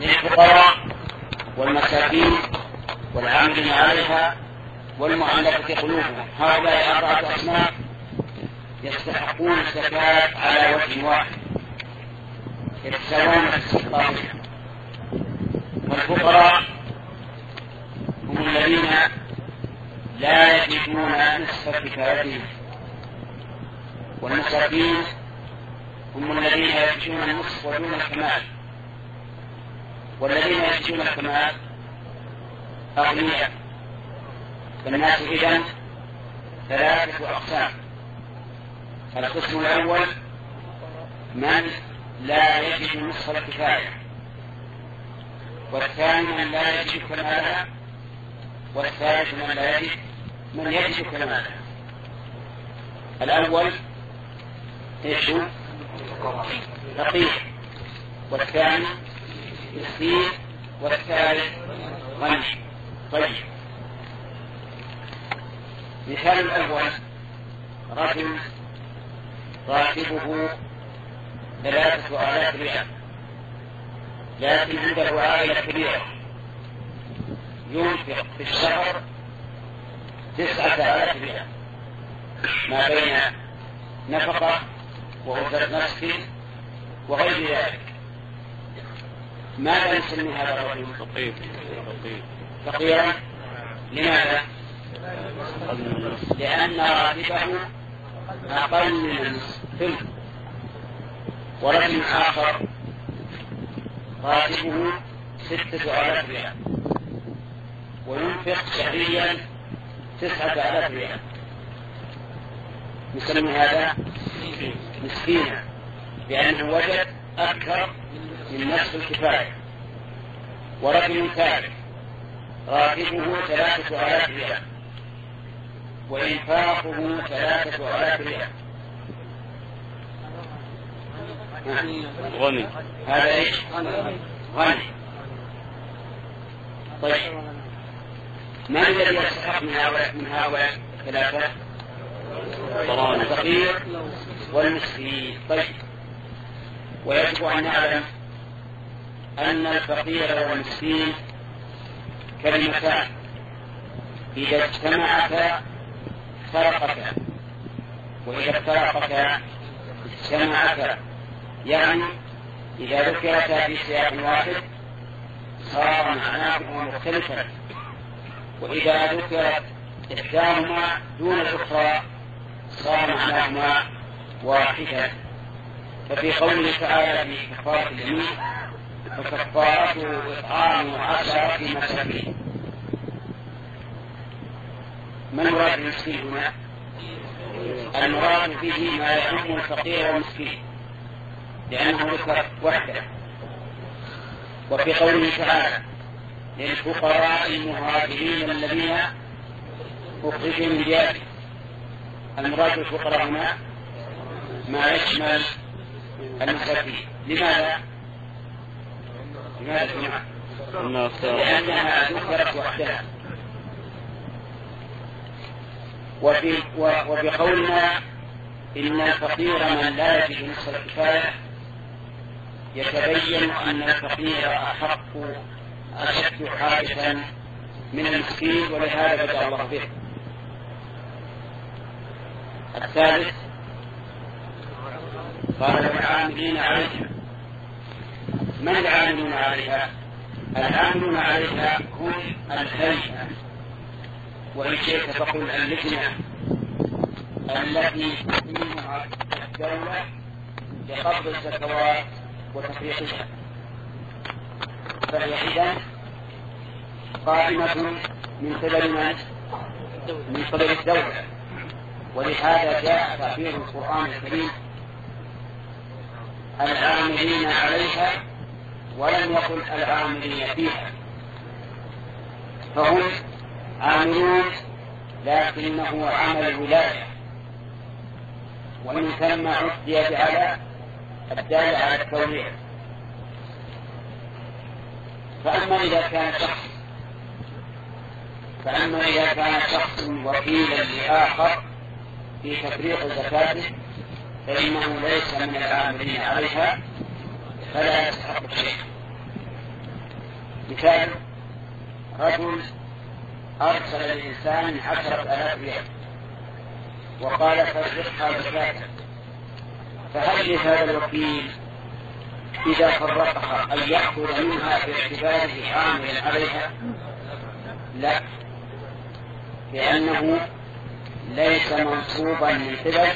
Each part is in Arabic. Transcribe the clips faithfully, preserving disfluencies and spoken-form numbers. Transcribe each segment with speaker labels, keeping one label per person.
Speaker 1: للفقراء والمساكين والعاملين عليها والمؤلفة قلوبهم. هؤلاء أربعة أصناف يستحقون الزكاة على وجه واحد يتساوون في استحقاقها. والفقراء هم الذين لا يجدون نصف كفايتهم، والمساكين هم الذين يجدون النصف ودون الكمال، والذين يجدون الكمال أغنياء. فالناس إذن ثلاثة أقسام: القسم الأول من لا يجد نصف الكفاية، والثاني من لا يجد كمالها، والثالث من لا يجد من يجد كمالها. الأول ايش هو؟ فقير، والثاني مسكين، والثالث غني. طيب، مثال الأول: رجل راتبه ثلاثة آلاف ريال، لكن عنده عائلة كبيرة ينفق في الشهر تسعة آلاف ريال، ما بين نفقة وأجرة نفس وغير ذلك. ماذا نسمي هذا الرجل؟ فقيرا. لماذا؟ لأن راتبه أقل من الثلث. ورجل آخر راتبه ستة آلاف ريال وينفق شهريا تسعة آلاف ريال، نسمي هذا مسكينا، لأنه وجد أكثر من نصف الكفاية. ورجل ثالث راتبه ثلاثة آلاف ريال وإنفاقه ثلاثة آلاف ريال،
Speaker 2: غني.
Speaker 1: هذا إيش؟ غني. طيب، من الذي يستحق من هؤلاء من هؤلاء الثلاثة؟ الفقير والمسكين. طيب، ويجب أن نعلم أن الفقير والمسكين كلمتان إذا اجتمعتا فرقتا، وإذا افترقتا اجتمعتا. يعني إذا ذكرتا في سياق واحد صار معناهما مختلفا، وإذا ذكرت إحداهما دون الأخرى صار معناهما واحدا. ففي قوله تعالى في كفارة اليمين: فكفارته إطعام عشرة مساكين. ما المراد بالمسكين هنا؟ المراد به ما يعم الفقير والمسكين، لأنه ذكر وحده. وفي قوله تعالى: للفقراء المهاجرين الذين أخرجوا من ديارهم، المراد بالفقراء هنا ما يشمل المساكين. لماذا؟ لماذا جماعة؟ لأنها ذكرت وحدها. وفي وفي قولنا إن الفقير من لا يجد نصف الكفاية يتبين أن الفقير أحق أشد حاجة من المسكين، ولهذا بدأ الله به. الثالث قال: والعاملين عليها. من العاملون عليها؟ العاملون عليها هم الهيئة، وإن شئت فقل اللجنة التي تقيمها الدولة لقبض الزكوات وتفريقها، فهي إذن قائمة من قبل من؟ من قبل الدولة. ولهذا جاء تعبير القرآن الكريم العاملين عليها، ولم يقل العاملين فيها. فهم عاملون لكنه عمل ولاية، وإن ثم عدي بعلى الدال على التولية. فأما إذا كان شخص فأما إذا كان شخص وكيلا لآخر في تفريق زكاته فإنه ليس من العاملين عليها، فلا يستحق شيء. مثال: رجل أرسل الإنسان عشرة آلاف ريال وقال فرقها زكاة، فهل لهذا الوكيل إذا فرقها أن يأخذ منها باعتباره عاملا عليها؟ لا، لأنه ليس منصوبا من قبل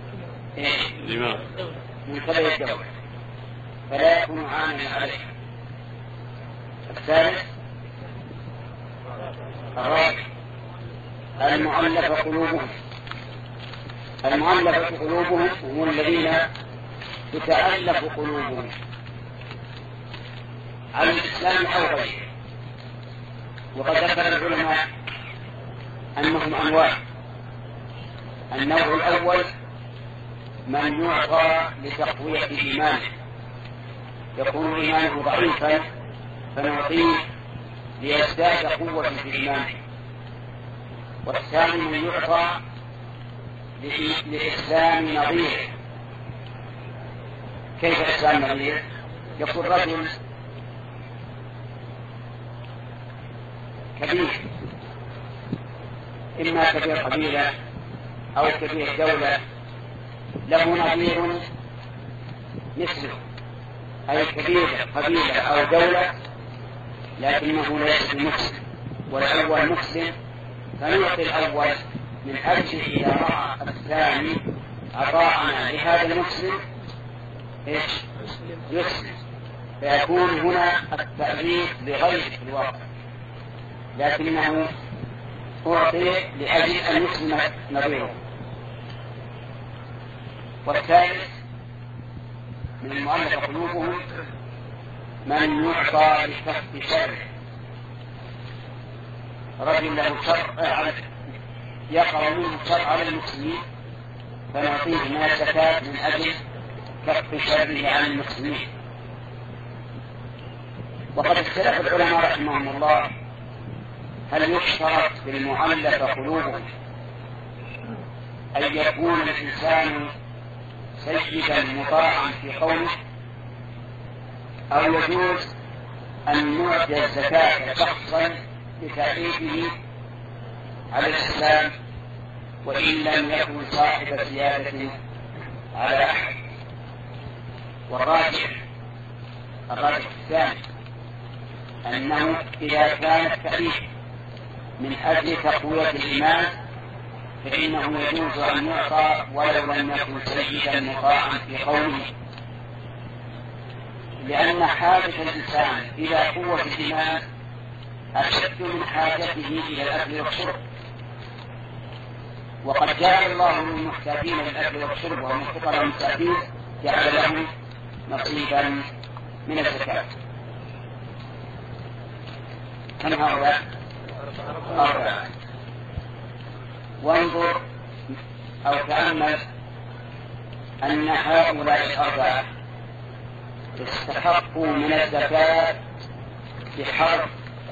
Speaker 1: من قبل الدولة، فلا يكون عاملا عليها. الثالث الرابع المؤلفة قلوبهم. المؤلفة قلوبهم هم الذين تتألف قلوبهم على الإسلام أو غيره. وقد ذكر العلماء أنهم أنواع: النوع الأول من يعطى لتقوية إيمانه، يكون إيمانه ضعيفا فنعطيه ليزداد قوة في إيمانه. والثاني من يعطى لإسلام نظيره. كيف إسلام نظيره؟ يقول رجل كبير، إما كبير قبيلة أو كبير دولة، له نظير مثله، أي كبير قبيلة أو دولة لكنه ليس مسلم، والأول مسلم، فنعطي الأول من أجل إذا رأى الثاني عطاءنا لهذا المسلم إيش؟ يسلم، فيكون هنا التأليف لغير الواقع، لكنه أعطي لأجل أن يسلم نظيره. والثالث من المؤلف قلوبهم من يعطى لكف شره. رجل له شر يقع منه شر على المسلمين فنعطيه من الزكاة من أجل كف شره عن المسلمين. وقد اختلف العلماء رحمهم الله هل يشترط بالمؤلف قلوبهم أن يكون الإنسان سيدا مطاعا في قوله، أو يجوز أن نعطي الزكاة شخصا لتأييده على الإسلام وإن لم يكن صاحب سيادة على أحد. والراجح الراجح الثاني أنه إذا كان التأييد من أجل تقوية الإيمان فإنه يجوز أن يعطى ولو لم يكن سيدا مطاعا في قوله، لأن حاجة الإنسان إلى قوة الإيمان أشد من حاجته إلى الأكل والشرب. وقد جعل الله للمحتاجين للأكل والشرب وهم الفقراء المساكين جعل لهم نصيبا من الزكاة. كم هؤلاء؟ أربعة. وانظر أو تأمل أن هؤلاء الأربعة استحقوا من الزكاة بحرف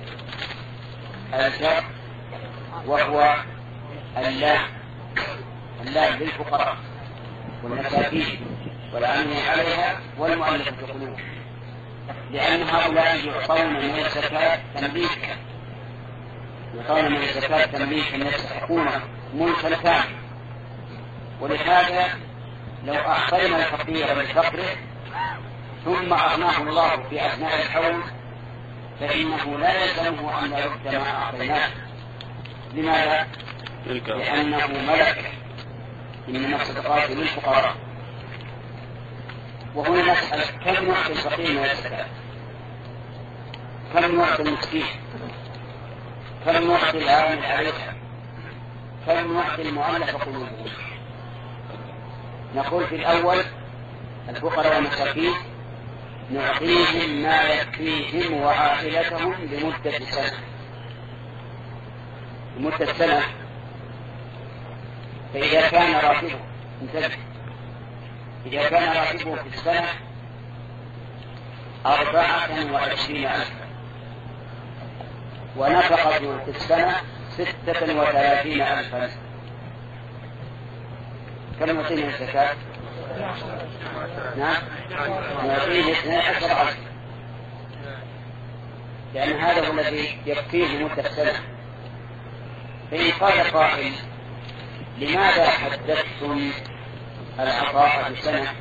Speaker 1: الجر وهو اللام، اللام للفقراء والمساكين والعاملين عليها والمؤلفة قلوبهم، لأن هؤلاء يعطون من الزكاة تمليكا، يعطون من الزكاة تمليكا يستحقونه ملكا كاملا. ولهذا لو أعطينا الفقير بفقره ثم أغناه الله في أثناء الحول فإنه لا يلزمه أن يرد ما أعطيناه. لماذا؟ لأنه ملك، إنما الصدقات للفقراء. وهنا نسأل كم نعطي الفقير من الزكاة؟ كم نعطي المسكين؟ كم نعطي العامل عليها؟ كم نعطي المؤلف قلوبهم؟ نقول في الأول الفقراء والمساكين نعطيهم ما يكفيهم وعائلتهم لمدة سنة، لمدة سنة. فإذا كان راتبه انتبه إذا كان راتبه في السنة أربعة وعشرين ألفا ونفقته في السنة ستة وثلاثين ألفا، كم نعطيه الزكاة؟ نعم، نعطيه اثني عشر ألفا. لأن هذا هو الذي يكفيه مدة سنة. فإن قال قائل لماذا حددتم العطاء بسنة؟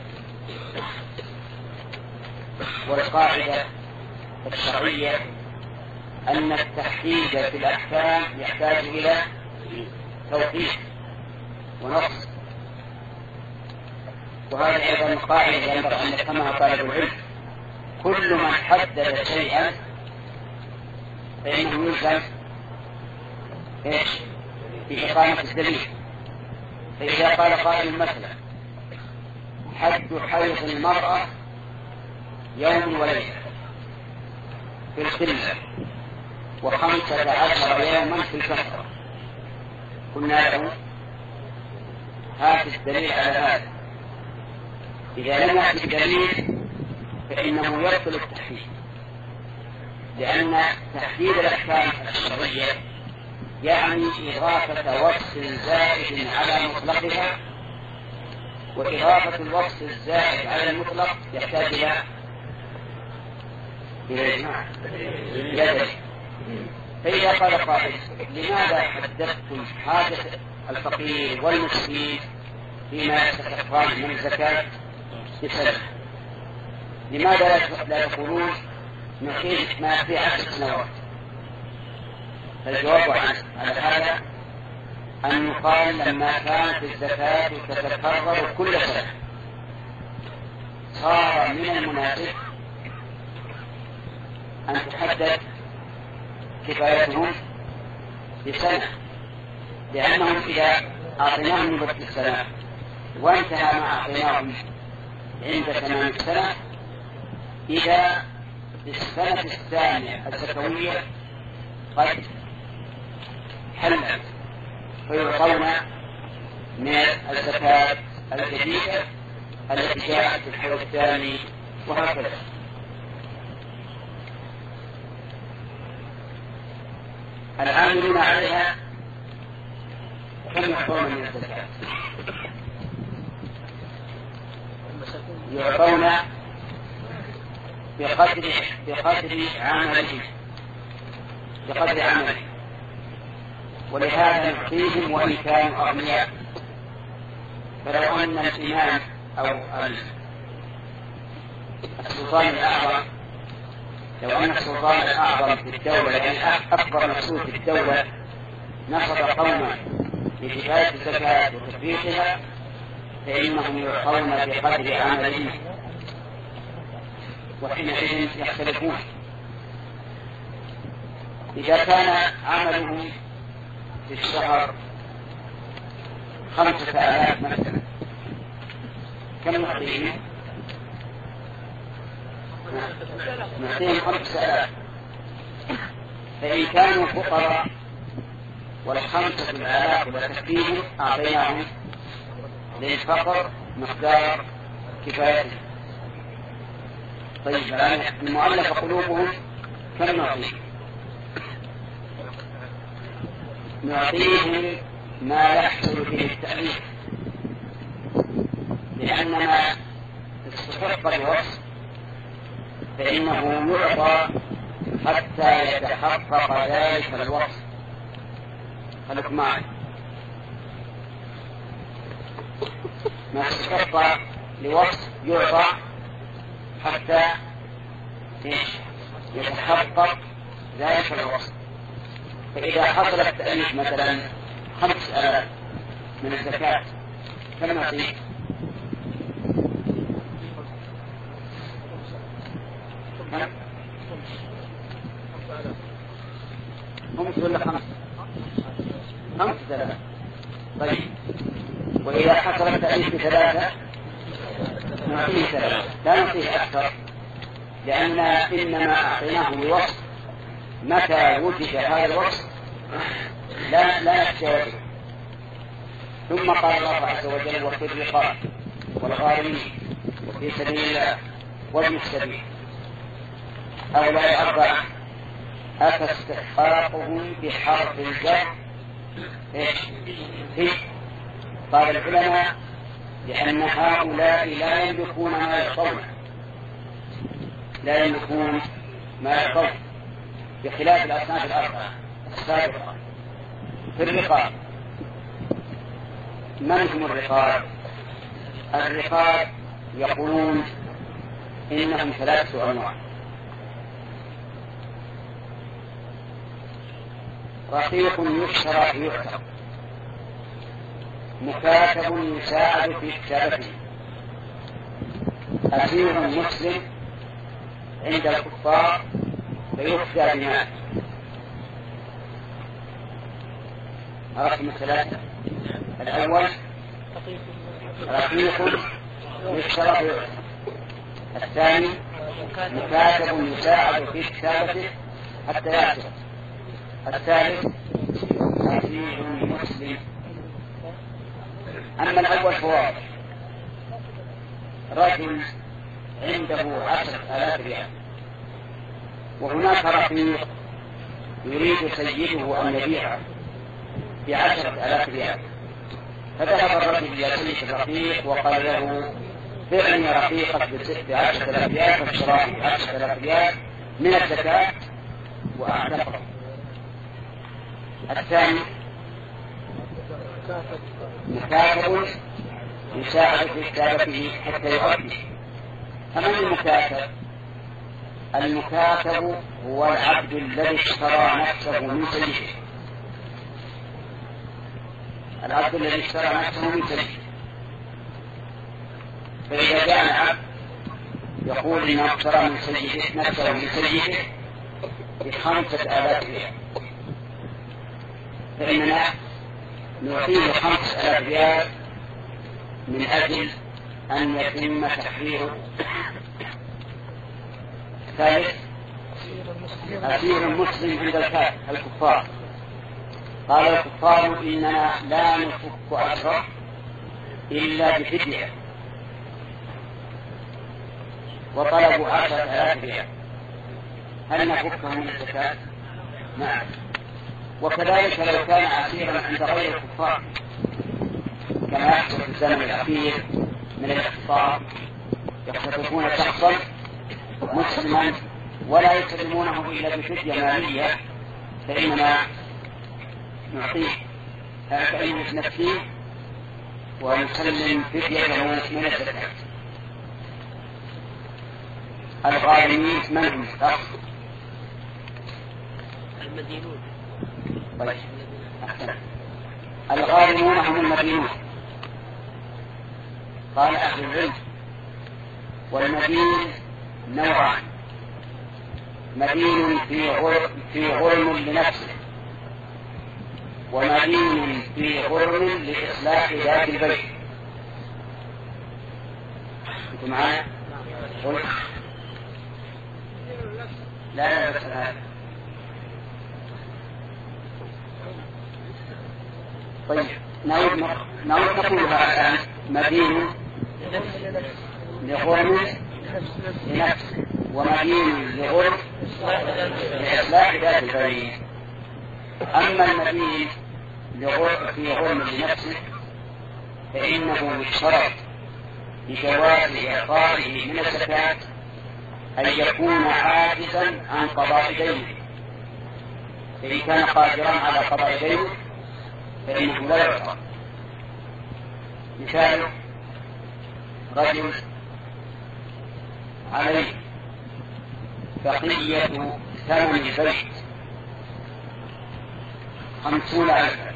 Speaker 1: والقاعدة الشرعية أن التحديد في الأحكام يحتاج إلى توقيت ونص، وهذه أيضا قاعدة ينبغي أن يفهمها طالب العلم. كل من حدد شيئا فإنه يلزم إيش؟ في إقامة الدليل. فإذا قال قائل مثلا حد حيض المرأة يوم وليلة في القلة وخمسة عشر يوما في الكثرة، قلنا له هات الدليل على هذا. إذا لم يأتي الدليل فإنه يبطل التحديد، لأن تحديد الأحكام الشرعية يعني إضافة وصف زائد على مطلقها، وإضافة الوصف الزائد على المطلق يحتاج إلى إلى إجماع. فإذا قال قائل لماذا حددتم حاجة الفقير والمسكين فيما يستحقان من الزكاة بسنة، لماذا لا تقولون نقيم ما في عشر سنوات؟ فالجواب على هذا أن يقال لما كانت الزكاة تتكرر كل سنة صار من المناسب أن تحدد كفايتهم بسنة، لأنهم إذا أعطيناهم مدة السنة وانتهى ما أعطيناهم عند تمام السنة، إذا السنة الثانية الزكوية قد حلت فيعطون من الزكاة الجديدة التي جاءت في الحول الثاني، وهكذا. العاملون عليها كم يعطون من الزكاة؟ يعطون بقدر بقدر عمله بقدر عمله ولهذا نعطيهم وإن كانوا أغنياء. فلو أن الإمام أو السلطان الأعظم لو أن السلطان الأعظم في الدولة يعني أكبر مسؤول في الدولة نصب قوما لكفاية الزكاة وتطبيقها فإنهم يعطون بقدر عملهم، وحينئذ يختلفون. إذا كان عمله في الشهر خمسة آلاف مثلا كم نعطيهم؟ نعطيهم خمسة آلاف. فإن كانوا فقراء والخمسة الآلاف لا تكفيهم أعطيناهم للفقر مقدار كفايته. طيب الآن المؤلف قلوبهم كم نعطيهم؟ نعطيهم ما يحصل به التأليف، لأن ما استحق الوصف فإنه يعطى حتى يتحقق ذلك الوصف. خلق معي ما استحق لوصف يعطى حتى يتحقق ذلك الوصف. فإذا حصل التأليف مثلا خمس آلاف من الزكاة كم نعطيه؟ خمس ولا خمس؟ خمس آلاف. طيب وإذا حصل التأليف بثلاثة نعطيه ثلاثة، لا نعطيه أكثر، لأننا إنما أعطيناه بوصف متى وجد هذا الوصف لا لا نتجاوزه. ثم قال الله عز وجل وفي الرقاب والغارمين وفي سبيل الله وابن السبيل هؤلاء الأربعة أفاستحقاقهم بحرف الجر في قال العلماء لأن هؤلاء لا يملكون ما يعطون لا يملكون ما يعطون بخلاف الأصناف الأربعة السابقة. في الرقاب، من هم الرقاب؟ الرقاب يقولون إنهم ثلاثة أنواع: رقيق يشترى فيعتق، مكاتب يساعد في كتابته، أسير مسلم عند الكفار فيفدى بمال. عرفتم الثلاثة؟ الأول رقيق يشترى فيعتق، الثاني مكاتب يساعد في كتابته حتى يعتق، الثالث أسير مسلم. أما الأول فواضح: رجل عنده عشرة آلاف ريال، وهناك رقيق يريد سيده أن يبيعه بعشرة آلاف ريال، فذهب الرجل إلى سيد الرقيق وقال له: بعني رقيقك بعشرة آلاف ريال، فاشتراه بعشرة آلاف ريال من الزكاة وأعتقه. الثاني مكاتب يساعد في كتابته حتى يؤدي. فمن المكاتب؟ المكاتب هو العبد الذي اشترى نفسه من سيده، العبد الذي اشترى نفسه من سيده. فإذا جاء العبد يقول إنه اشترى من سيده نفسه من سيده بخمسة آلاف ريال، فإننا نعطيه خمسة آلاف ريال من أجل أن يتم تحريره. ثالث أسير مسلم عند الكفار، قال الكفار: إننا لا نفك أسره إلا بفدية، وطلبوا عشرة آلاف ريال، هل نفكه من الزكاة؟ نعم. وكذلك لو كان أسيرا عند غير الكفار، كما يحصل في الزمن الأخير من الاختصار، يختطفون شخصا مسلما ولا يسلمونه إلا بفدية مالية، فإننا نعطيه فإنه نفسيه ونسلم فدية من الزكاة. الغارمين من هم؟
Speaker 2: المدينون.
Speaker 1: طيب. الغارمون هم المدينون. قال أهل العلم: والمدين نوعان: مدين في غرم, في غرم لنفسه، ومدين في غرم لإصلاح ذات البيت. أنتم معايا؟ لا لا بس هذا. طيب نعود نعود نقولها الآن: مدين لغرم لنفسه، ومدين لغرم لإصلاح ذات البيت. أما المدين في غرم لنفسه فإنه يشترط بجواز إعطائه من الزكاة أن يكون عاجزا عن قضاء دينه، فإن كان قادرا على قضاء دينه فإنه لا يعطى. مثال: رجل عليه بقية ثمن البيت خمسون ألفا،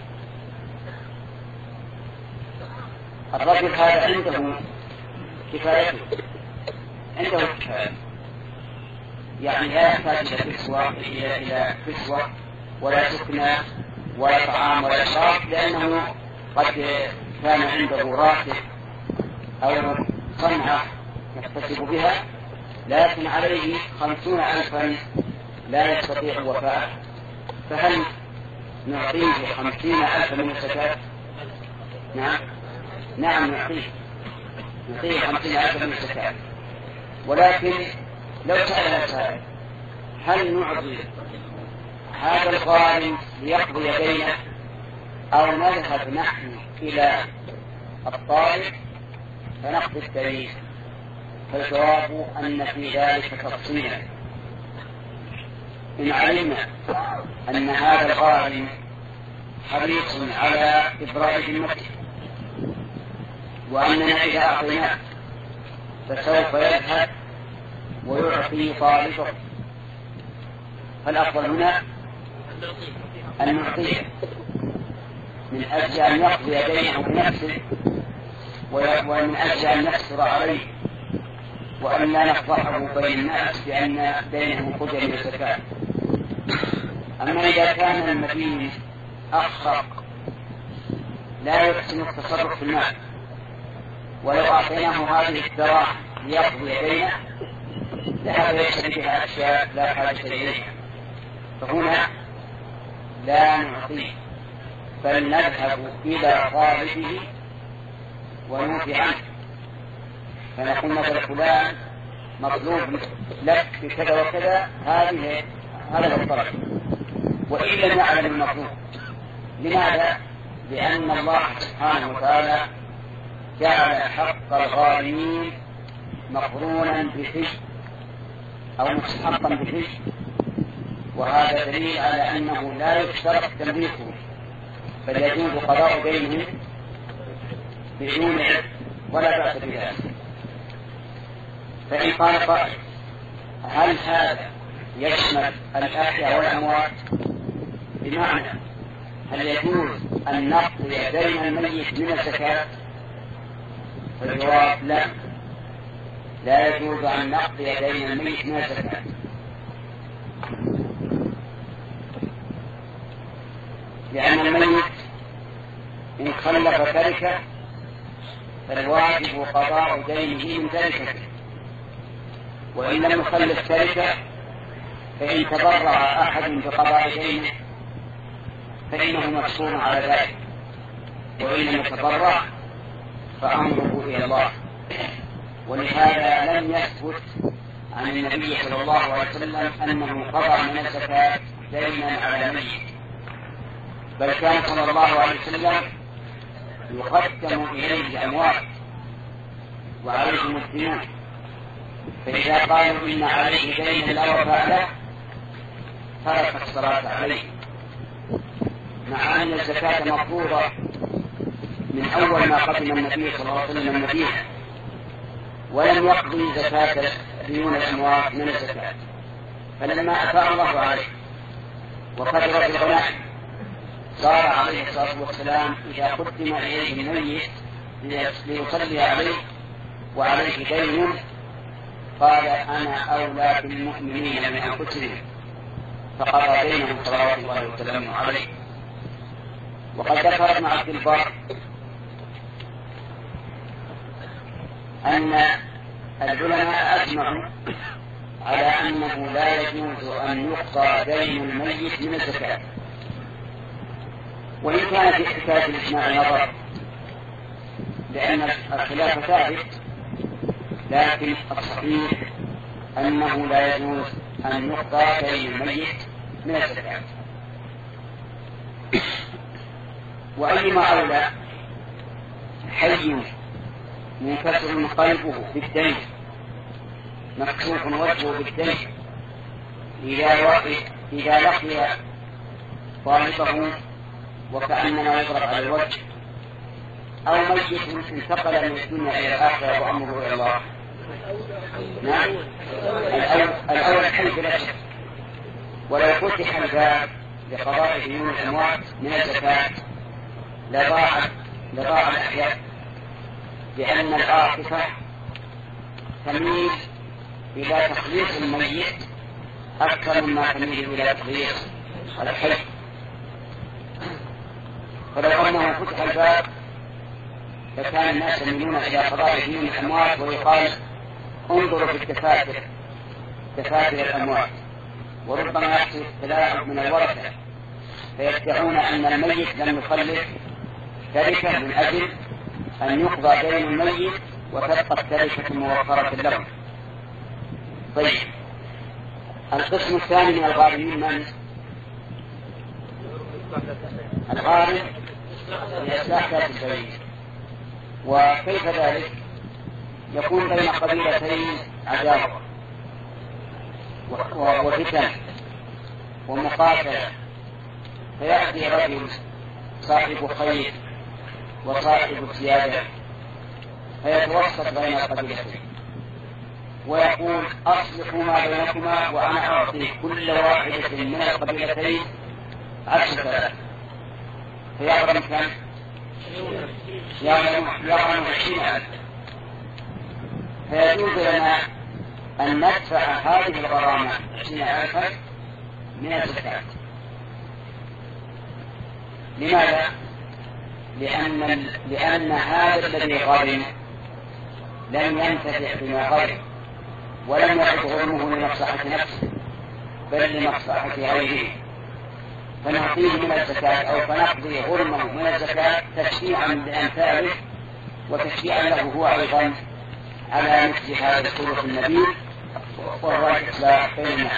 Speaker 1: الرجل هذا عنده كفايته، عنده كفاية، يعني لا يحتاج إلى كسوة إلى إلى كسوة ولا سكنى ولا طعام ولا شراب، لأنه قد كان عنده راتب أو صنعة يكتسب بها، لكن عليه خمسون ألفا لا يستطيع وفاءه، فهل نعطيه خمسين ألفا من الزكاة؟ نعم نعم نعطيه نعطيه خمسين ألفا من الزكاة. ولكن لو سأل سائل: هل نعطي هذا الغارم ليقضي دينه أو نذهب نحن إلى الطالب فنقضي الدين؟ فالجواب أن في ذلك تفصيلا، إن علمنا أن هذا الغارم حريص على إبراء ذمته وأننا إذا أعطيناه فسوف يذهب ويعطي طالبه، فالأفضل هنا أن نعطيه من أجل أن يقضي دينه بنفسه ومن أجل أن يقصر عليه وأن لا نفضحه بين الناس بأن دينه قدر من الزكاة. أما إذا كان المدين أخرق لا يحسن التصرف في المال ولو أعطيناه هذه الدراهم ليقضي دينه ذهب يشتري بها أشياء لا حاجة إليها، فهنا لا نعطيه بل نذهب إلى طالبه ونوفي عنه، فنقول مثل فلان مطلوب لك بكذا وكذا هذه هذا الطلب وإن لم يعلم المطلوب. لماذا؟ لأن الله سبحانه وتعالى جعل حق الغارمين مقرونا بفي أو مستحقا بفي، وهذا دليل على أنه لا يشترط تمليكه بل يجوز قضاء دينه بدون علم ولا بأس بذلك. فإن قال قائل هل هذا يشمل الأحياء والأموات؟ بمعنى هل يجوز أن نقضي دين الميت من الزكاة؟ فالجواب لا، لا يجوز أن نقضي دين الميت من الزكاة، لأن الميت إن خلف تركه فالواجب قضاء دينه من تركته، وإن لم يخلف تركه فإن تبرع أحد بقضاء دينه فإنه مقصور على ذلك، وإن لم يتبرع فأمره إلى الله. ولهذا لم يثبت عن النبي صلى الله عليه وسلم أنه قضى من الزكاة دينا على ميت، بل كان صلى الله عليه وسلم يقدم إليه الأموال وعليهم الديون، فإذا قالوا إن عليه دينا لا وفاء له ترك الصلاة عليه، مع أن الزكاة مفروضة من أول ما قدم النبي صلى الله عليه وسلم المدينة، ولم يقضي زكاة ديون الأموات من الزكاة، فلما أفاء الله عليه وقدر الغنائم صار عليه الصلاة والسلام إذا قدم إليه الميت ليصلي عليه وعليه دين قال أنا أولى بالمؤمنين من أنفسهم، فقضى دينهم صلوات الله وسلامه عليه. وقد ذكر ابن عبد البر أن العلماء أجمعوا على أنه لا يجوز أن يقضى دين الميت من الزكاة، وإن كان في حكاية الإجماع نظر لأن الخلاف ثابت، لكن الصحيح أنه لا يجوز أن يقضى دين الميت من الزكاة. وأيما أولى حي منكسر قلبه بالدين مكشوف وجهه بالدين إذا لقي طالبه وكأنما يضرب على الوجه، أو ميت انتقل من الدنيا إلى الآخرة وأمره إلى الله. نعم، الأول حي بلا شك، ولو فتح الباب لقضاء ديون الأموات من الزكاة لضاع لضاع الأحياء، لأن العاطفة تميل إلى تخليص الميت أكثر مما تميل إلى تخليص الحي. فلو أنه فتح الباب لكان الناس يميلون إلى قضاء ديون الأموات، ويقال انظروا في الدفاتر دفاتر الأموات، وربما يحصل تلاعب من الورثة فيدعون أن الميت لم يخلف تركة من أجل أن يقضى دين الميت وتبقى التركة موفرة له. طيب، القسم الثاني من الغارمين من؟ الغارم لإصلاح ذات البين. وكيف ذلك؟ يكون بين قبيلتين عداوة وفتن ومقاتلة، فيأتي رجل صاحب خير وصاحب سيادة فيتوسط بين القبيلتين ويقول اصلحوا ما بينكما وانا اعطي كل واحدة من القبيلتين عشر ثلاث، فيغرم كم؟ يغرم عشرين ألف. فيجوز لنا أن ندفع هذه الغرامة عشرين ألفا من الزكاة. لماذا؟ لأن, لأن هذا الذي غرم لم ينتفع بما غرم ولم يعد غرمه لمصلحة نفسه بل لمصلحة غيره، فنعطيه من الزكاة أو فنقضي غرمه من الزكاة تشجيعا لأمثاله وتشجيعا له هو أيضا على مثل هذا الخلق النبيل وهو الإصلاح بين الناس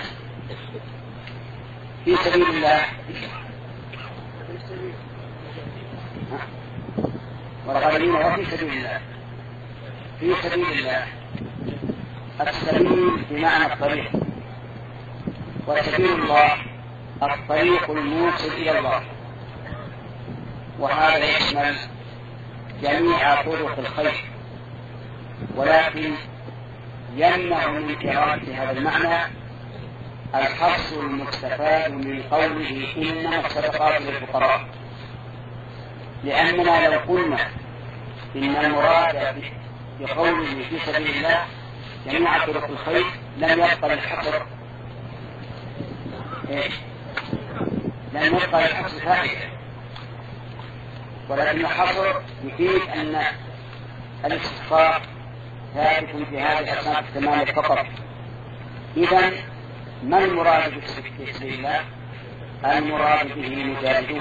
Speaker 1: في سبيل الله. والغالبين وفي سبيل الله. في سبيل الله السبيل بمعنى الطريق، وسبيل الله الطريق الموصل إلى الله، وهذا يشمل جميع طرق الخير، ولكن يمنع من إرادة هذا المعنى الحص المستفاد من قوله إنما الصدقات للفقراء، لأننا لو قلنا إن المراد بقوله في سبيل الله جميع طرق الخير لم يبقى الحصر إيه؟ لم يبقى الحصر فائدة، ولكن الحصر يفيد أن الاستحقاق ثابت في هذه الأصناف الثمانية فقط. إذن ما المراد في سبيل الله؟ المراد به المجاهدون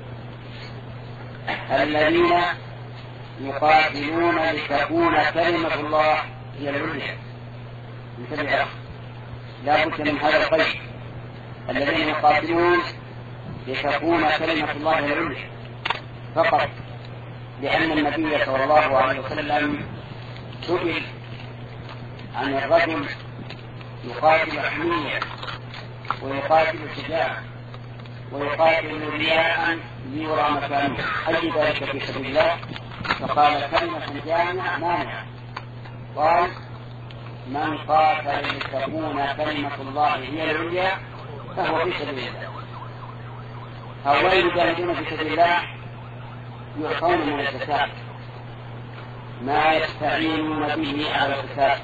Speaker 1: الذين يقاتلون لتكون كلمة الله هي العليا. انتبه، لا بد من هذا القيد، الذين يقاتلون لتكون كلمة الله هي العليا فقط، لأن النبي صلى الله عليه وسلم سئل عن الرجل يقاتل حمية ويقاتل شجاعا ويقاتل رياء ليرى مكانه، أي ذلك في سبيل الله؟ فقال كلمة جامعة مانعة، قال من قاتل لتكون كلمة الله هي العليا فهو في سبيل الله. هؤلاء المجاهدون في سبيل الله يعطون من الزكاة ما يستعينون به على القتال،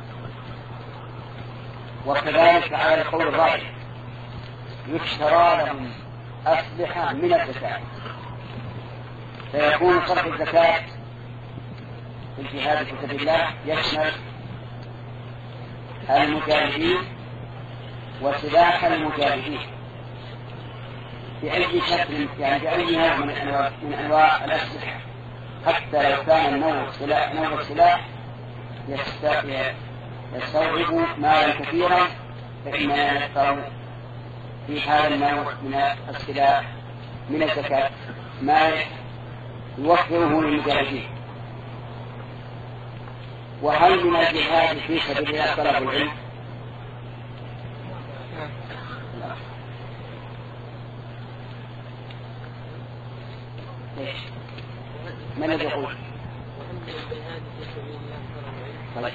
Speaker 1: وكذلك على القول الراجح يشترى لهم أسلحة من الزكاة، فيكون صرف الزكاة في الجهاد في سبيل الله يشمل المجاهدين وسلاح المجاهدين بأي شكل، يعني بأي نوع من أنواع, من أنواع الأسلحة، حتى لو كان نوع السلاح نوع السلاح يستوعب مالا كثيرا فإننا نختار في هذا النوع من السلاح من الزكاة ما يوفره للمجاهدين. وهل من الجهاد في سبيل الله طلب العلم؟ من الذي يقول؟ طيب.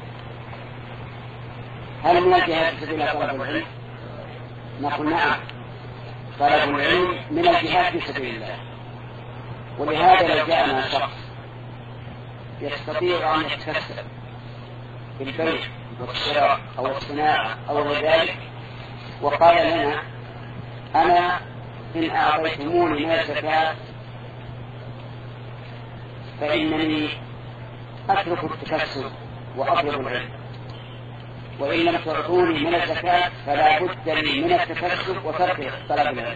Speaker 1: هل من الجهاد في سبيل الله طلب العلم؟ نقول نعم، طلب العلم من الجهاد في سبيل الله. ولهذا لو جاءنا شخص يستطيع أن يتكسب بالبيع والشراء أو الصناعة أو غير ذلك وقال لنا أنا إن أعطيتموني من الزكاة فإنني أترك التكسب وأطلب العلم، وإن لم تعطوني من الزكاة فلا بد لي من التكسب وترك طلب العلم،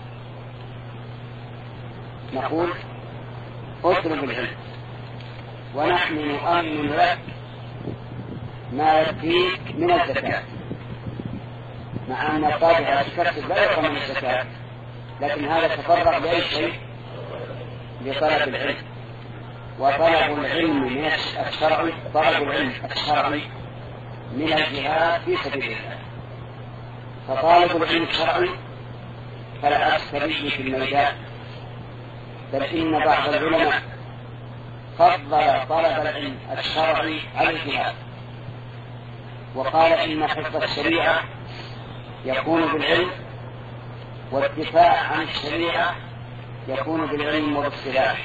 Speaker 1: نقول اطلب العلم ونحن نؤمن لك ما يكفيك من الزكاة، مع أن الطابع التكسب لا يقوم من الزكاة، لكن هذا تفرغ بأي شيء لطلب العلم. وطلب العلم من الشرع طلب العلم الشرعي من الجهاد في سبيل الله، فطالب العلم الشرعي كالعسكري في الميدان، بل إن بعض العلماء فضل طلب العلم الشرعي على الجهاد، وقال إن حفظ الشريعة يكون بالعلم، والدفاع عن الشريعة يكون بالعلم وبالسلاح.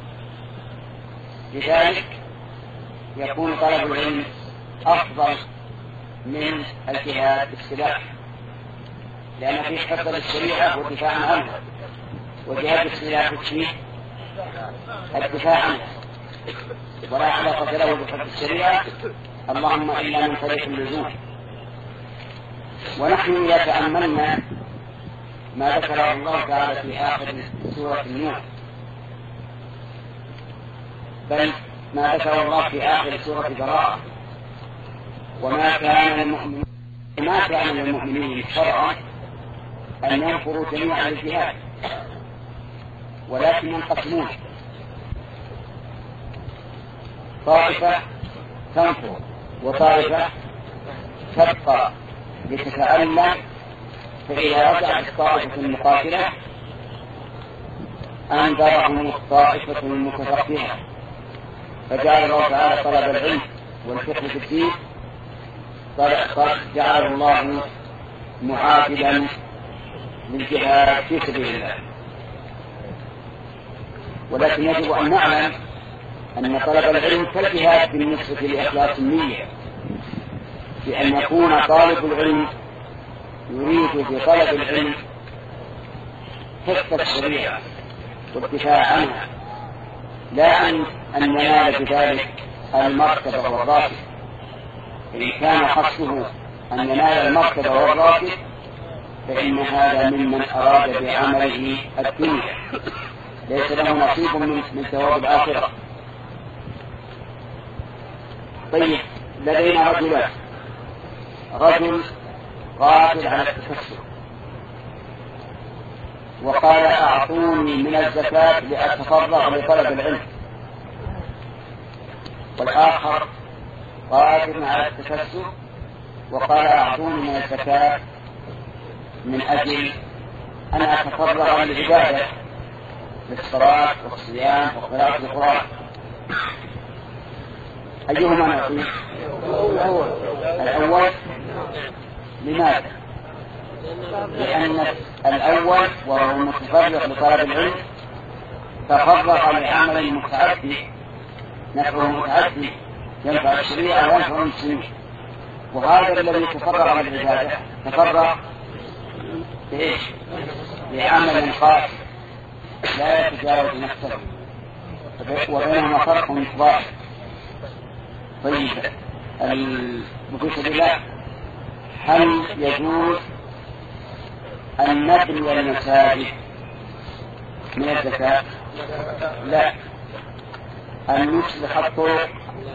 Speaker 1: لذلك يكون طلب العلم أفضل من الجهاد بالسلاح، لأن في حفظ الشريعة والدفاع عنها، وجهاد السلاح فيه الدفاع عنها، ولا علاقة له بحفظ الشريعة اللهم إلا من طريق اللزوم. ونحن إذا تأملنا ما ذكره الله تعالى في آخر سورة النور، بل ما ذكر الله في آخر سورة براءة، وما كان للمؤمنين ما كان للمؤمنين شرعا أن ينفروا جميعا للجهاد، ولكن ينقسمون، طائفة تنفر وطائفة تبقى لتتألم، فإذا رجعت الطائفة المقاتلة أنذرهم الطائفة المتفقهة، فجعل الله تعالى طلب العلم والفقه في الدين جعل الله معادلا للجهاد في سبيل الله. ولكن يجب أن نعلم أن طلب العلم كالجهاد بالنسبة لإخلاص النية، بأن يكون طالب العلم يريد بطلب العلم حفظ الشريعة والدفاع عنها، لا أن ينال بذلك المرتبة والراتب. إن كان قصده أن ينال المرتبة والراتب فإن هذا ممن أراد بعمله الدنيا، ليس له نصيب من ثواب الآخرة. طيب، لدينا رجلان، رجل قادر على التكسب وقال أعطوني من الزكاة لأتفرغ لطلب العلم، والآخر قادر على التكسب وقال أعطوني من الزكاة من أجل أن أتفرغ للعبادة للصلاة والصيام وقراءة القرآن. أيهما نعطيه؟ الأول. لماذا؟ لأن الأول وهو المتفرغ لطلب العلم تفرغ لعمل متعدي نفعه متعدي ينفع الشريعة وينفع المسلمين، وهذا الذي تفرغ للعبادة تفرغ بإيش؟ بعمل خاص لا يتجاوز نفسه، وبينهما فرق ظاهر. طيب، المفيد بالله، هل يجوز أن نبني المساجد من الزكاة؟ لا. أن نصلح الطرق،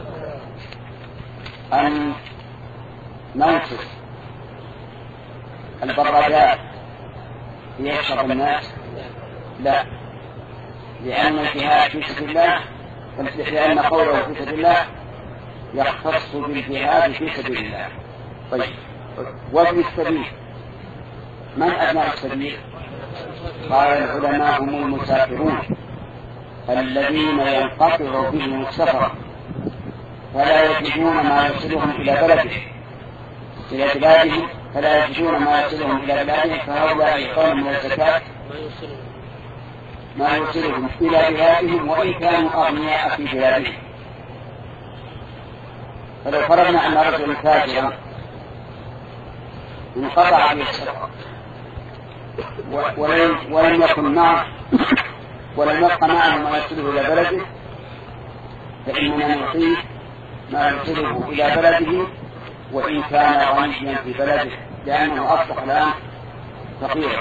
Speaker 1: أن ننصف البرادات ليشرب الناس؟ لا، لأن الجهاد في سبيل الله، لأن قوله في سبيل الله يختص بالجهاد في سبيل الله. طيب، وابن السبيل، من أبناء السبيل؟ قال العلماء هم المسافرون الذين ينقطع بهم السفر فلا يجدون ما يصلهم إلى بلده إلى بلادهم فلا يجدون ما يصلهم إلى بلادهم، فهؤلاء يقوم من الزكاة ما يصلهم إلى بلادهم وإن كانوا أغنياء في بلادهم. فلو فرضنا أن رجل تاجرا انقطع به السفر ولم يكن معه ولم يبق معه ما يصله إلى بلده، فإننا نعطيه ما يصله إلى بلده وإن كان غنيا في بلده، لأنه أصبح الآن فقيرا.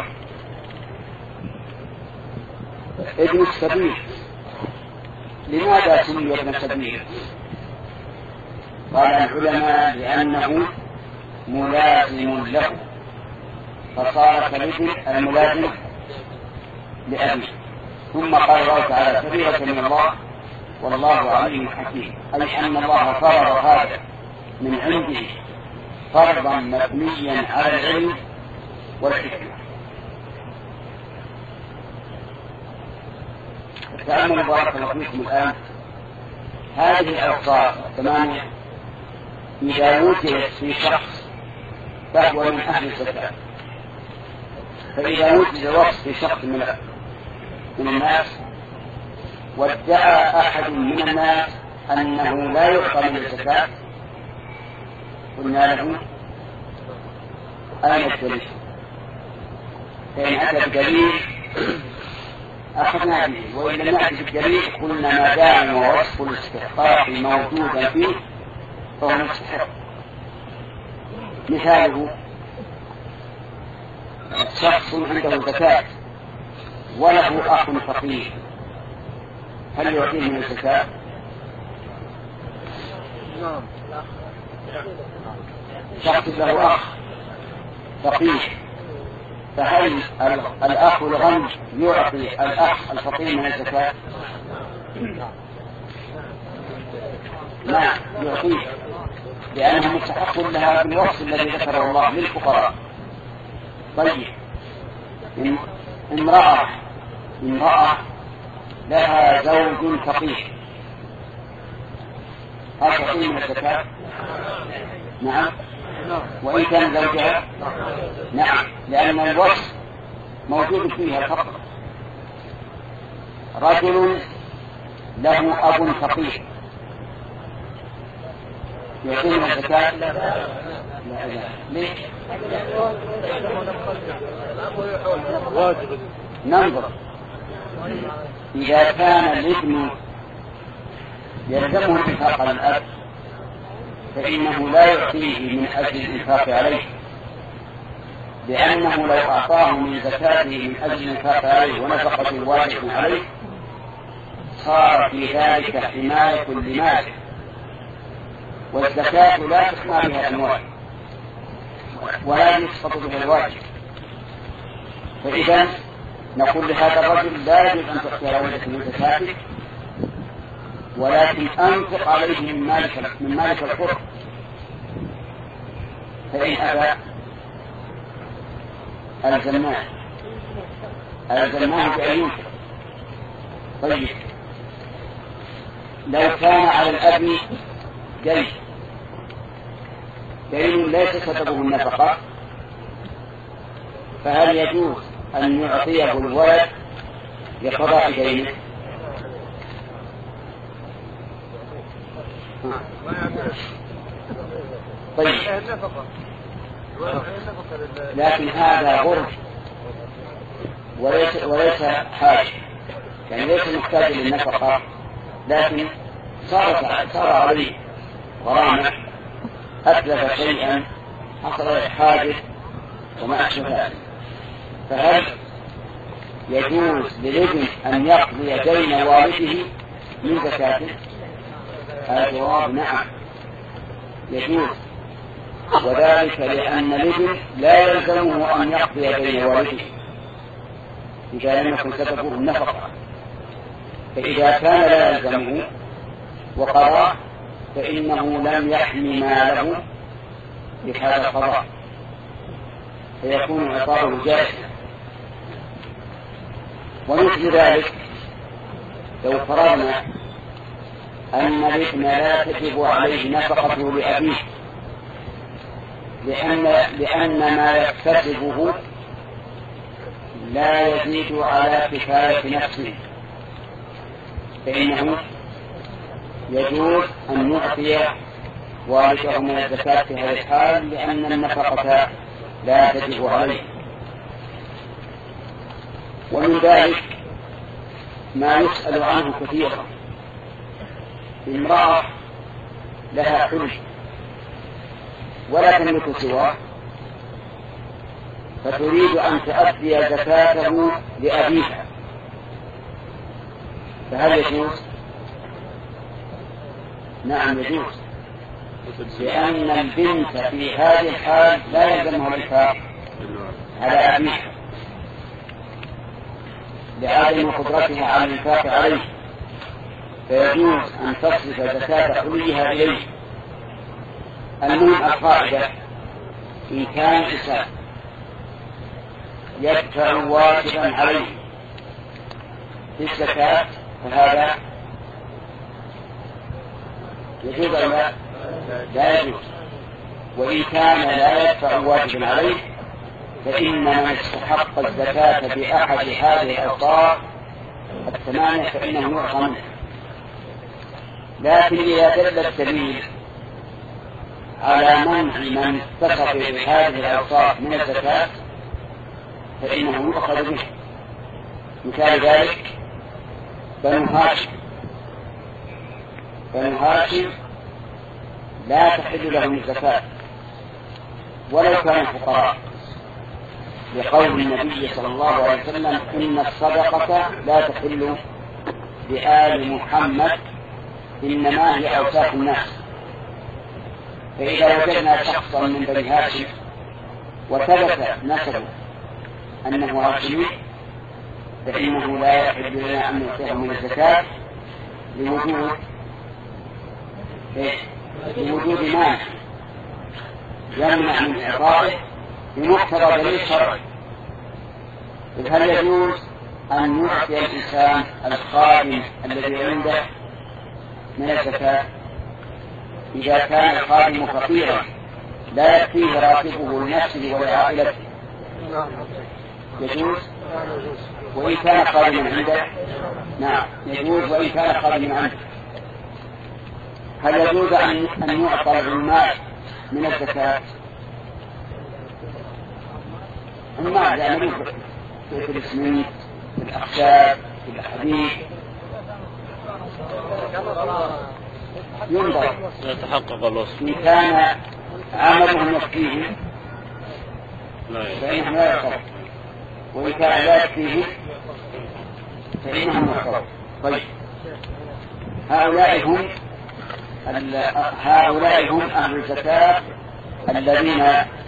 Speaker 1: ابن السبيل، لماذا سمي ابن السبيل؟ قال العلماء لأنه ملازم له، فصار كالابن الملازم لأبيه. ثم قال الله تعالى فريضة من الله والله عليم حكيم، أي أن الله فرض هذا من عنده فرضا مبنيا على العلم والحكمة. تأملوا بارك الله فيكم الآن هذه الأوصاف الثمانية إذا وجدت في شخص فهو من أهل الزكاة، فإذا وجد وصف في شخص من من الناس وادعى أحد من الناس أنه لا يعطى من الزكاة قلنا له أين الدليل؟ فإن أتى بدليل أخذنا به، وإن لم نأتي بالدليل قلنا ما دام وصف الاستحقاق موجودا فيه فهو مستحق. مثاله شخص عنده زكاة وله أخ فقير، هل يعطيه من الزكاة؟ شخص له أخ فقير، فهل الأخ الغني يعطي الأخ الفقير من الزكاة؟ لا يعطيه، لأنه مستحق لها بالوصف الذي ذكره الله للفقراء. طيب امرأة امرأة لها زوج فقير، هل فقير من الزكاة؟ نعم، وإن كان زوجها نعم، لأن الوصف موجود فيها الفقر. رجل له أب فقير يعطيه من الزكاة؟ لا لا ليه؟ ننظر إذا كان الابن يلزمه الإنفاق على الأب فإنه لا يعطيه من أجل الإنفاق عليه، لأنه لو أعطاه من زكاته من أجل الإنفاق عليه ونفقة واجب عليه صار في ذلك حماية لماله، والزكاة لا تحمى بها الأموال ولا يسقط بها الواجب. فإذا نقول لهذا الرجل لا يجوز أن تعطي ولدك من زكاتك، ولكن أنفق عليه من مالك من مالك القرب، فإن أبى ألزمناه ألزمناه بأن ينفق. طيب لو كان على الأب دين دين ليس سببه النفقة، فهل يجوز أن يعطيه الولد لقضاء دينه؟ طيب لكن هذا غرب وليس وليس حاجة، يعني ليس محتاج للنفقة، لكن صار صار عليه غرامة، أتلف شيئا حصل حاجة وما أشبه ذلك، فهل يجوز للابن أن يقضي دين والده من زكاته؟ الجواب نعم يجوز، وذلك لأن الابن لا يلزمه أن يقضي دين والده إذا لم يكن سببه النفقة، فإذا كان لا يلزمه وقضى فإنه لم يحمي ماله بهذا القضاء، فيكون عقابه جائزا. ومثل ذلك لو فرضنا أن الابن لا تجب عليه نفقته لأبيه لأن, لأن ما يكتسبه لا يزيد على كفاية نفسه، فإنه يجوز أن يعطي والده من الزكاة في هذا الحال، لأن النفقة لا تجب عليه. ومن ذلك ما يسأل عنه كثيرا، امرأة لها حلم ولا تملك سواه فتريد أن تؤدي زكاته لأبيها، فهل يجوز؟ نعم يجوز، لأن البنت في هذه الحال لا يلزمها الإنفاق على أبيها لعدم قدرتها على الإنفاق عليه، فيجوز أن تصرف زكاة حليها إليه. المهم القاعدة إن كان الإنسان يدفع واجبا عليه في الزكاة فهذا يجوز أو لا؟ لا يجوز. وإن كان لا يدفع واجبا عليه فإن من استحق الزكاة بأحد هذه الأوصاف الثمانية فإنه يعطى منه. لكن إذا دل الدليل على منع من اتصف بهذه الأوصاف من الزكاة فإنه يؤخذ به. مثال ذلك بنو هاشم. بنو هاشم لا تحل لهم الزكاة ولو كانوا فقراء، لقول النبي صلى الله عليه وسلم إن الصدقة لا تحل لآل محمد إنما هي أوساخ الناس. فإذا وجدنا شخصا من بني هاشم وثبت نسبه أنه هاشمي فإنه لا يحل لنا أن نعطيه من الزكاة لوجود لوجود مانع يمنع من إعطائه بمقتضى دليل شرعي. هل يجوز أن يعطي الإنسان الخادم الذي عنده من الزكاة إذا كان الخادم فقيرا لا يكفيه راتبه لنفسه ولعائلته؟ يجوز. وإن كان خادما عنده نعم يجوز. وإن كان خادما عنده هل يجوز أن أن يعطى العمال من الزكاة؟ عمال يعني في الاسمنت في الأخشاب في الحديد ينظر
Speaker 2: يتحقق الوصف.
Speaker 1: إن كان عملهم يكفيه فإنهم لا يعطون، وإن كان لا يكفيه فإنهم يعطون. طيب هؤلاء هم هؤلاء هم أهل الزكاة الذين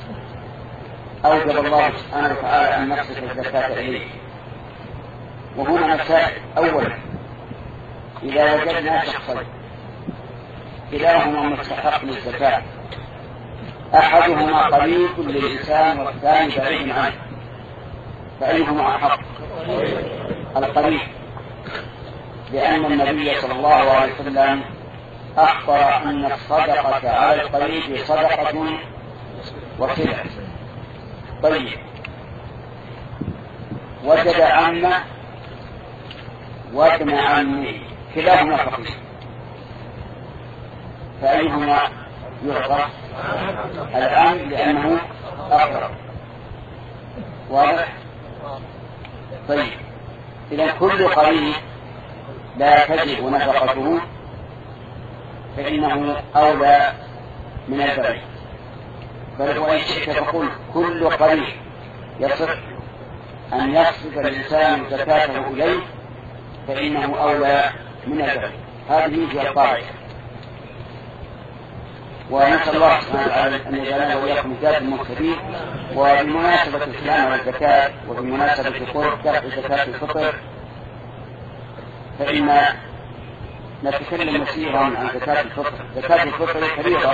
Speaker 1: أوجب الله سبحانه وتعالى أن نصرف الزكاة إليه. وهنا مسائل. أولا إذا وجدنا شخصين كلاهما مستحق للزكاة أحدهما قريب للإنسان والثاني بعيد عنه فأيهما أحق؟ القريب، لأن النبي صلى الله عليه وسلم أخبر أن الصدقة على القريب صدقة وصلة. طيب وجد عمه وابن عمه كلاهما فقير فأيهما يعطى؟ العم لأنه أقرب. واضح؟ طيب إذا كل قريب لا تجب نفقته فإنه أولى من البعيد. بل وإن شئت فقل كل قريب يصح أن يصرف الإنسان زكاته إليه فإنه أولى من البعيد. هذه هي القاعدة. ونسأل الله سبحانه وتعالى أن يجعلنا وإياكم ذات المهتدين. وبمناسبة الإسلام والزكاة وبمناسبة قرب دفع زكاة الفطر فإن نتكلم مسيرا عن زكاة الفطر. زكاة الفطر فريضة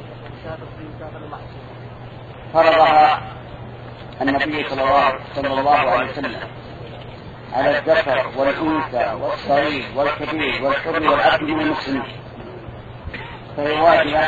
Speaker 1: فرضها النبي صلى الله عليه وسلم على الذكر والأنثى والصغير والكبير والحر والعبد من المسلمين، فهي واجبة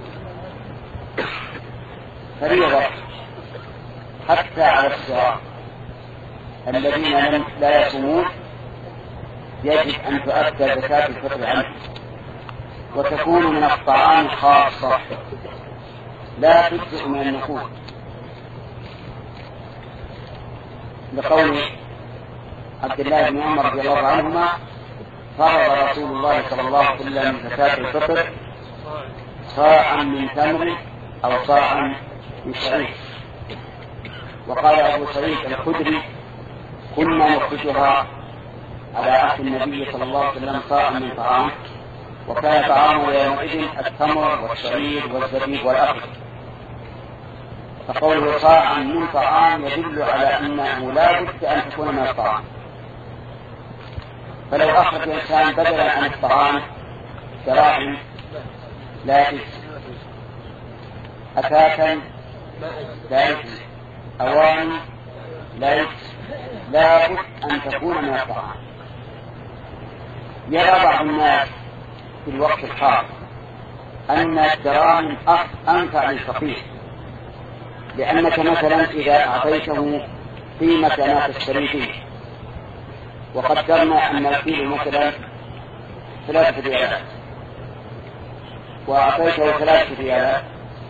Speaker 1: فريضة حتى على الصغار الذين لا يصومون يجب أن تؤدى زكاة الفطر عنهم وتكون من الطعام خاصة لا تجزئ من النقود، لقول عبد الله بن عمر رضي الله عنهما فرض رسول الله صلى الله عليه وسلم زكاة الفطر صاعا من تمر أو صاعا من شعير. وقال أبو سعيد الخدري كنا نخرجها على عهد النبي صلى الله عليه وسلم صاعا من طعام، وكان طعامه يومئذ التمر والشعير والزبيب والأخضر. فقوله صاعا من طعام يدل على أنه لا بد أن تكون من الطعام. فلو أخرج الإنسان بدلا عن الطعام دراهم لا يجزي، أثاثا لا يجزي، أواني لا لا بد أن تكون من الطعام. يرى بعض الناس في الوقت الحاضر أن الدراهم أنفع للفقير، لأنك مثلا إذا أعطيته قيمة ما تشتري فيه، وقدرنا أن الكيلو مثلا ثلاثة ريالات وأعطيته ثلاثة ريالات،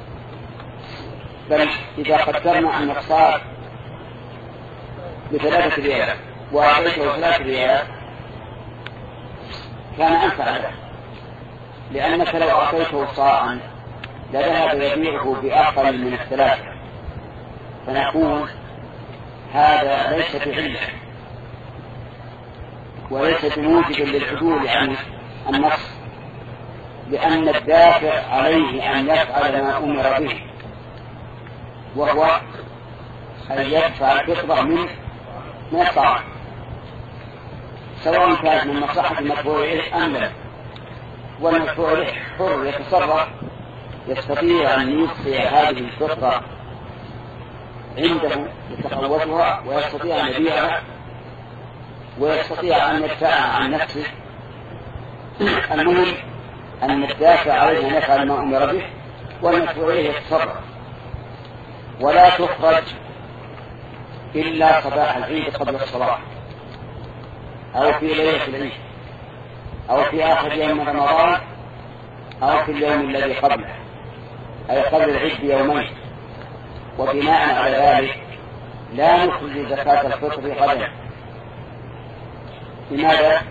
Speaker 1: بل إذا قدرنا أن صار بثلاثة ريالات وأعطيته ثلاثة ريالات كان أنفع له، لأنك لو أعطيته صاعا لذهب يبيعه بأقل من الثلاثة، فنقول هذا ليس بعلة وليس بموجب للعدول عن النص، لأن الدافع عليه أن يفعل ما أمر به، وهو أن يدفع الفطرة من من الطعام، سواء كان من مصلحة المدفوع إليه أم لا. والمدفوع إليه حر يتصرف، يستطيع أن يبقي هذه الفطرة عنده يتقوتها، ويستطيع أن يبيعها، ويستطيع أن يدفعها عن نفسه. المهم أن الدافع عليه أن يفعل ما أمر به، والمدفوع إليه يتصرف. ولا تخرج إلا صباح العيد قبل الصلاة، أو في ليلة العيد، أو في آخر يوم من رمضان، أو في اليوم الذي قبله، أي قبل العيد بيومين. وبناء على ذلك لا نخرج زكاة الفطر غدا. لماذا؟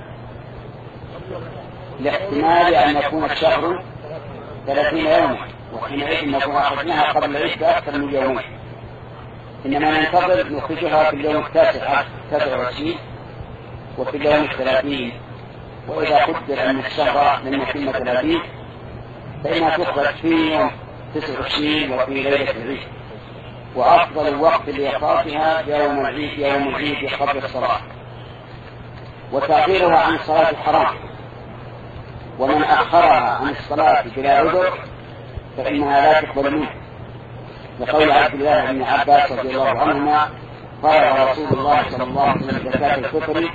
Speaker 1: لاحتمال أن يكون الشهر ثلاثين يوما، وحينئذ نكون أخذناها قبل العيد بأكثر من يومين، إنما ننتظر نخرجها في اليوم التاسع تسعة وعشرين وفي اليوم الثلاثين، وإذا قدر أن الشهر لم يتم ثلاثين فإنها تخرج في يوم تسعة وعشرين وفي ليلة العيد. وأفضل الوقت لإخراجها يوم العيد، يوم العيد قبل الصلاة. وتأخيرها عن الصلاة حرام، ومن أخرها عن الصلاة بلا عذر فإنها لا تقبل منه، لقول عبد الله بن عباس رضي الله عنهما: قال رسول الله صلى الله عليه وسلم: زكاة الفطر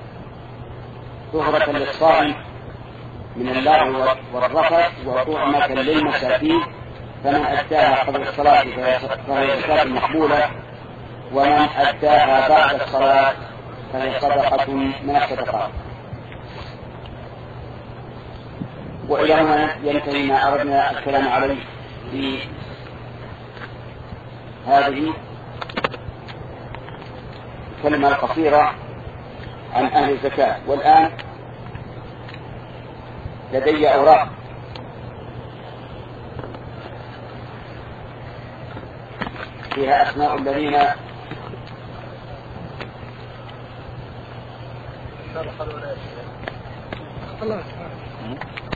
Speaker 1: طهرة للصائم من اللغو والرفث وطعمة للمساكين، فمن أداها قبل الصلاة فهي زكاة مقبولة، ومن أداها بعد الصلاة فهي صدقة من الصدقات. وإلى هنا ينتهي ما أردنا الكلام عليه في هذه الكلمة القصيرة عن أهل الزكاة. والآن لدي أوراق فيها أسماء الذين الله